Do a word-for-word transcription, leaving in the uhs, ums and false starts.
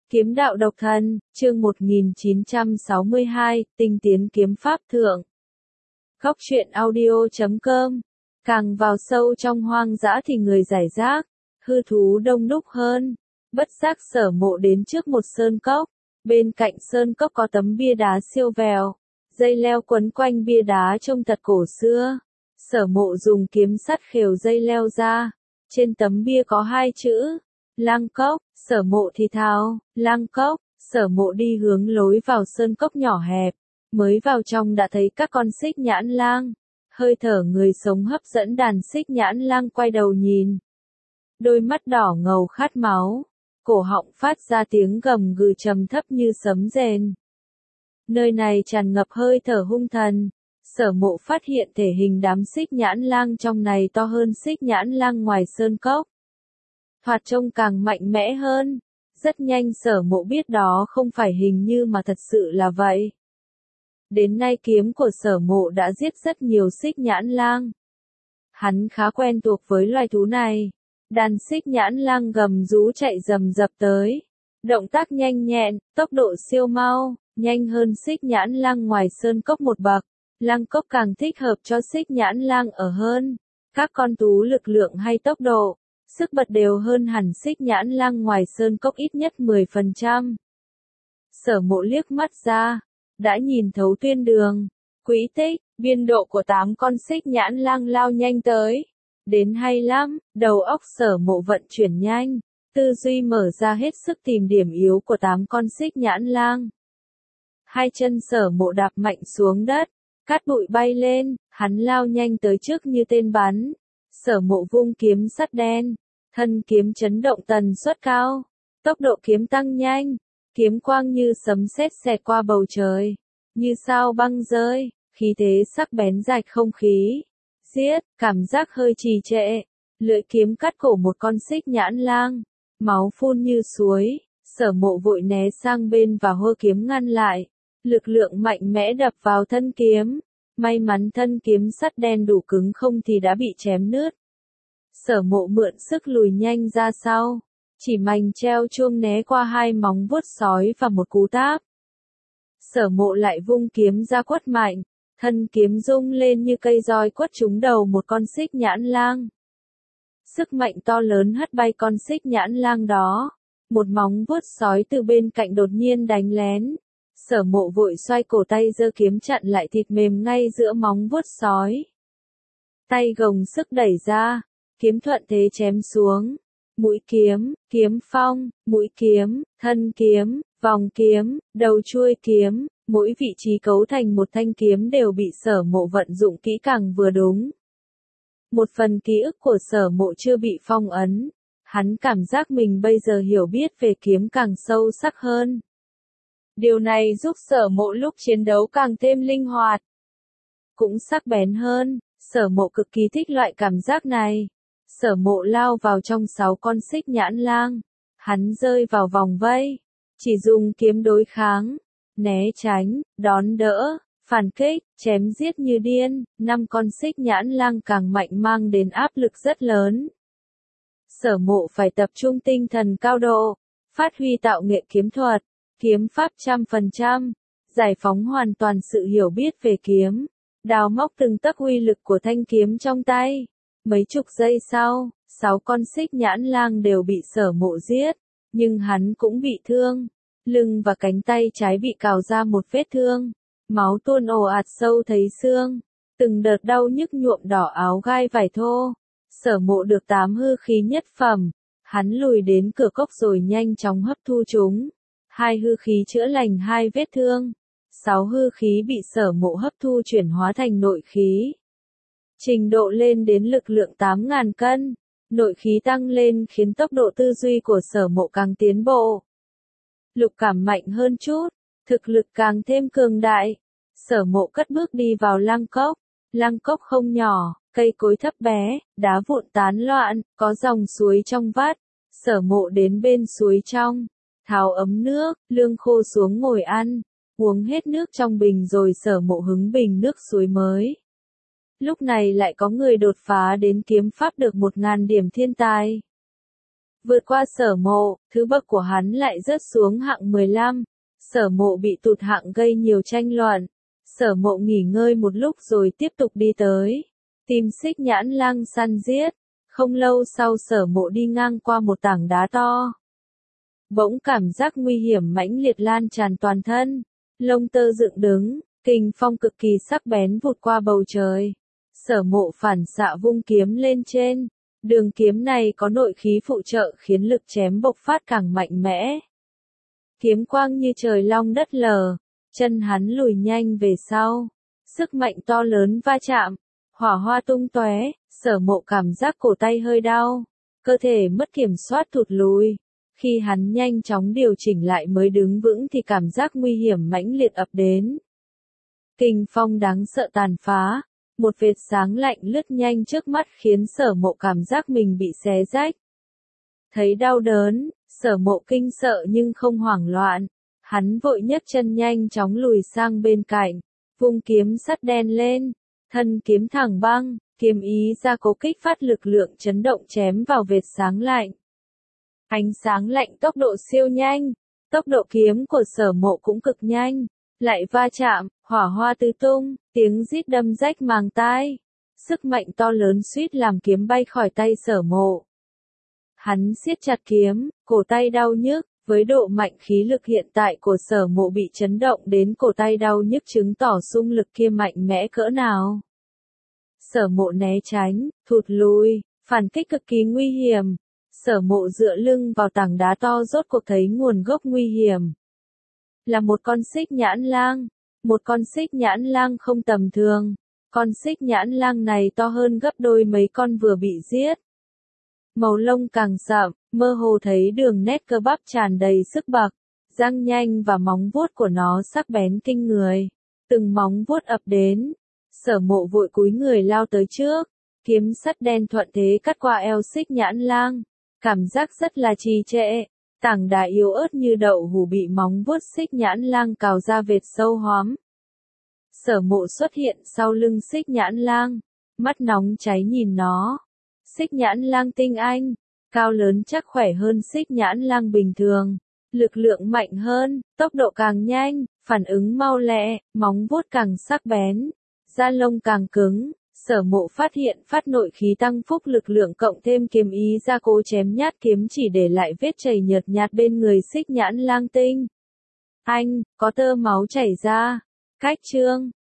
Kiếm đạo độc thân, chương một nghìn chín trăm sáu mươi hai, tinh tiến kiếm pháp thượng. Góc truyện audio chấm com. Càng vào sâu trong hoang dã thì người giải rác, hư thú đông đúc hơn. Bất giác Sở Mộ đến trước một sơn cốc. Bên cạnh sơn cốc có tấm bia đá siêu vẹo, dây leo quấn quanh bia đá trông thật cổ xưa. Sở Mộ dùng kiếm sắt khều dây leo ra. Trên tấm bia có hai chữ Lang Cốc. Sở Mộ thì thào, Lang Cốc. Sở Mộ đi hướng lối vào sơn cốc nhỏ hẹp, mới vào trong đã thấy các con xích nhãn lang. Hơi thở người sống hấp dẫn đàn xích nhãn lang quay đầu nhìn. Đôi mắt đỏ ngầu khát máu, cổ họng phát ra tiếng gầm gừ trầm thấp như sấm rền. Nơi này tràn ngập hơi thở hung thần. Sở Mộ phát hiện thể hình đám xích nhãn lang trong này to hơn xích nhãn lang ngoài sơn cốc. Thoạt trông càng mạnh mẽ hơn. Rất nhanh Sở Mộ biết đó không phải hình như mà thật sự là vậy. Đến nay kiếm của Sở Mộ đã giết rất nhiều xích nhãn lang. Hắn khá quen thuộc với loài thú này. Đàn xích nhãn lang gầm rú chạy rầm rập tới. Động tác nhanh nhẹn, tốc độ siêu mau, nhanh hơn xích nhãn lang ngoài sơn cốc một bậc. Lang cốc càng thích hợp cho xích nhãn lang ở hơn. Các con thú lực lượng hay tốc độ, sức bật đều hơn hẳn xích nhãn lang ngoài sơn cốc ít nhất mười phần trăm. Sở Mộ liếc mắt ra, đã nhìn thấu tuyên đường, quỹ tích, biên độ của tám con xích nhãn lang lao nhanh tới. Đến hay lắm, đầu óc Sở Mộ vận chuyển nhanh, tư duy mở ra hết sức tìm điểm yếu của tám con xích nhãn lang. Hai chân Sở Mộ đạp mạnh xuống đất, cát bụi bay lên, hắn lao nhanh tới trước như tên bắn. Sở Mộ vung kiếm sắt đen, thân kiếm chấn động tần suất cao, tốc độ kiếm tăng nhanh, kiếm quang như sấm sét xẹt qua bầu trời, như sao băng rơi, khí thế sắc bén rạch không khí. Giết, cảm giác hơi trì trệ, lưỡi kiếm cắt cổ một con xích nhãn lang, máu phun như suối. Sở Mộ vội né sang bên và hô kiếm ngăn lại, lực lượng mạnh mẽ đập vào thân kiếm. May mắn thân kiếm sắt đen đủ cứng không thì đã bị chém nứt. Sở Mộ mượn sức lùi nhanh ra sau, chỉ mành treo chuông né qua hai móng vuốt sói và một cú táp. Sở Mộ lại vung kiếm ra quất mạnh, thân kiếm rung lên như cây roi quất trúng đầu một con xích nhãn lang. Sức mạnh to lớn hất bay con xích nhãn lang đó. Một móng vuốt sói từ bên cạnh đột nhiên đánh lén. Sở Mộ vội xoay cổ tay giơ kiếm chặn lại thịt mềm ngay giữa móng vuốt sói. Tay gồng sức đẩy ra, kiếm thuận thế chém xuống. Mũi kiếm, kiếm phong, mũi kiếm, thân kiếm, vòng kiếm, đầu chuôi kiếm, mỗi vị trí cấu thành một thanh kiếm đều bị Sở Mộ vận dụng kỹ càng vừa đúng. Một phần ký ức của Sở Mộ chưa bị phong ấn, hắn cảm giác mình bây giờ hiểu biết về kiếm càng sâu sắc hơn. Điều này giúp Sở Mộ lúc chiến đấu càng thêm linh hoạt, cũng sắc bén hơn. Sở Mộ cực kỳ thích loại cảm giác này. Sở Mộ lao vào trong sáu con xích nhãn lang, hắn rơi vào vòng vây, chỉ dùng kiếm đối kháng, né tránh, đón đỡ, phản kích, chém giết như điên. Năm con xích nhãn lang càng mạnh mang đến áp lực rất lớn. Sở Mộ phải tập trung tinh thần cao độ, phát huy tạo nghệ kiếm thuật, kiếm pháp trăm phần trăm, giải phóng hoàn toàn sự hiểu biết về kiếm, đào móc từng tấc uy lực của thanh kiếm trong tay. Mấy chục giây sau, sáu con xích nhãn lang đều bị Sở Mộ giết, nhưng hắn cũng bị thương. Lưng và cánh tay trái bị cào ra một vết thương, máu tuôn ồ ạt sâu thấy xương, từng đợt đau nhức nhuộm đỏ áo gai vải thô. Sở Mộ được tám hư khí nhất phẩm, hắn lùi đến cửa cốc rồi nhanh chóng hấp thu chúng. Hai hư khí chữa lành hai vết thương, sáu hư khí bị Sở Mộ hấp thu chuyển hóa thành nội khí. Trình độ lên đến lực lượng tám nghìn cân, nội khí tăng lên khiến tốc độ tư duy của Sở Mộ càng tiến bộ. Lục cảm mạnh hơn chút, thực lực càng thêm cường đại. Sở Mộ cất bước đi vào lang cốc. Lang cốc không nhỏ, cây cối thấp bé, đá vụn tán loạn, có dòng suối trong vắt. Sở Mộ đến bên suối trong, tháo ấm nước, lương khô xuống ngồi ăn, uống hết nước trong bình rồi Sở Mộ hứng bình nước suối mới. Lúc này lại có người đột phá đến kiếm pháp được một ngàn điểm thiên tài. Vượt qua Sở Mộ, thứ bậc của hắn lại rớt xuống hạng mười lăm. Sở Mộ bị tụt hạng gây nhiều tranh luận. Sở Mộ nghỉ ngơi một lúc rồi tiếp tục đi tới, tìm Xích Nhãn Lang săn giết. Không lâu sau Sở Mộ đi ngang qua một tảng đá to. Bỗng cảm giác nguy hiểm mãnh liệt lan tràn toàn thân, lông tơ dựng đứng, kình phong cực kỳ sắc bén vụt qua bầu trời. Sở Mộ phản xạ vung kiếm lên trên, đường kiếm này có nội khí phụ trợ khiến lực chém bộc phát càng mạnh mẽ. Kiếm quang như trời long đất lở, chân hắn lùi nhanh về sau, sức mạnh to lớn va chạm, hỏa hoa tung tóe. Sở Mộ cảm giác cổ tay hơi đau, cơ thể mất kiểm soát thụt lùi. Khi hắn nhanh chóng điều chỉnh lại mới đứng vững thì cảm giác nguy hiểm mãnh liệt ập đến. Kình phong đáng sợ tàn phá, một vệt sáng lạnh lướt nhanh trước mắt khiến Sở Mộ cảm giác mình bị xé rách. Thấy đau đớn, Sở Mộ kinh sợ nhưng không hoảng loạn. Hắn vội nhấc chân nhanh chóng lùi sang bên cạnh, vung kiếm sắt đen lên, thân kiếm thẳng băng, kiếm ý ra cố kích phát lực lượng chấn động chém vào vệt sáng lạnh. Ánh sáng lạnh tốc độ siêu nhanh, tốc độ kiếm của Sở Mộ cũng cực nhanh, lại va chạm, hỏa hoa tứ tung, tiếng rít đâm rách màng tai. Sức mạnh to lớn suýt làm kiếm bay khỏi tay Sở Mộ. Hắn siết chặt kiếm, cổ tay đau nhức, với độ mạnh khí lực hiện tại của Sở Mộ bị chấn động đến cổ tay đau nhức chứng tỏ xung lực kia mạnh mẽ cỡ nào. Sở Mộ né tránh, thụt lùi, phản kích cực kỳ nguy hiểm. Sở Mộ dựa lưng vào tảng đá to rốt cuộc thấy nguồn gốc nguy hiểm. Là một con Xích Nhãn Lang, một con Xích Nhãn Lang không tầm thường. Con Xích Nhãn Lang này to hơn gấp đôi mấy con vừa bị giết. Màu lông càng sậm, mơ hồ thấy đường nét cơ bắp tràn đầy sức bật, răng nhanh và móng vuốt của nó sắc bén kinh người. Từng móng vuốt ập đến, Sở Mộ vội cúi người lao tới trước, kiếm sắt đen thuận thế cắt qua eo Xích Nhãn Lang. Cảm giác rất là trì trệ, tảng đá yếu ớt như đậu hũ bị móng vuốt Xích Nhãn Lang cào ra vệt sâu hoắm. Sở Mộ xuất hiện sau lưng Xích Nhãn Lang, mắt nóng cháy nhìn nó. Xích Nhãn Lang tinh anh, cao lớn chắc khỏe hơn Xích Nhãn Lang bình thường, lực lượng mạnh hơn, tốc độ càng nhanh, phản ứng mau lẹ, móng vuốt càng sắc bén, da lông càng cứng. Sở Mộ phát hiện phát nội khí tăng phúc lực lượng cộng thêm kiếm ý ra cố chém nhát kiếm chỉ để lại vết chảy nhợt nhạt bên người Xích Nhãn Lang tinh. Anh, có tơ máu chảy ra. Cách chương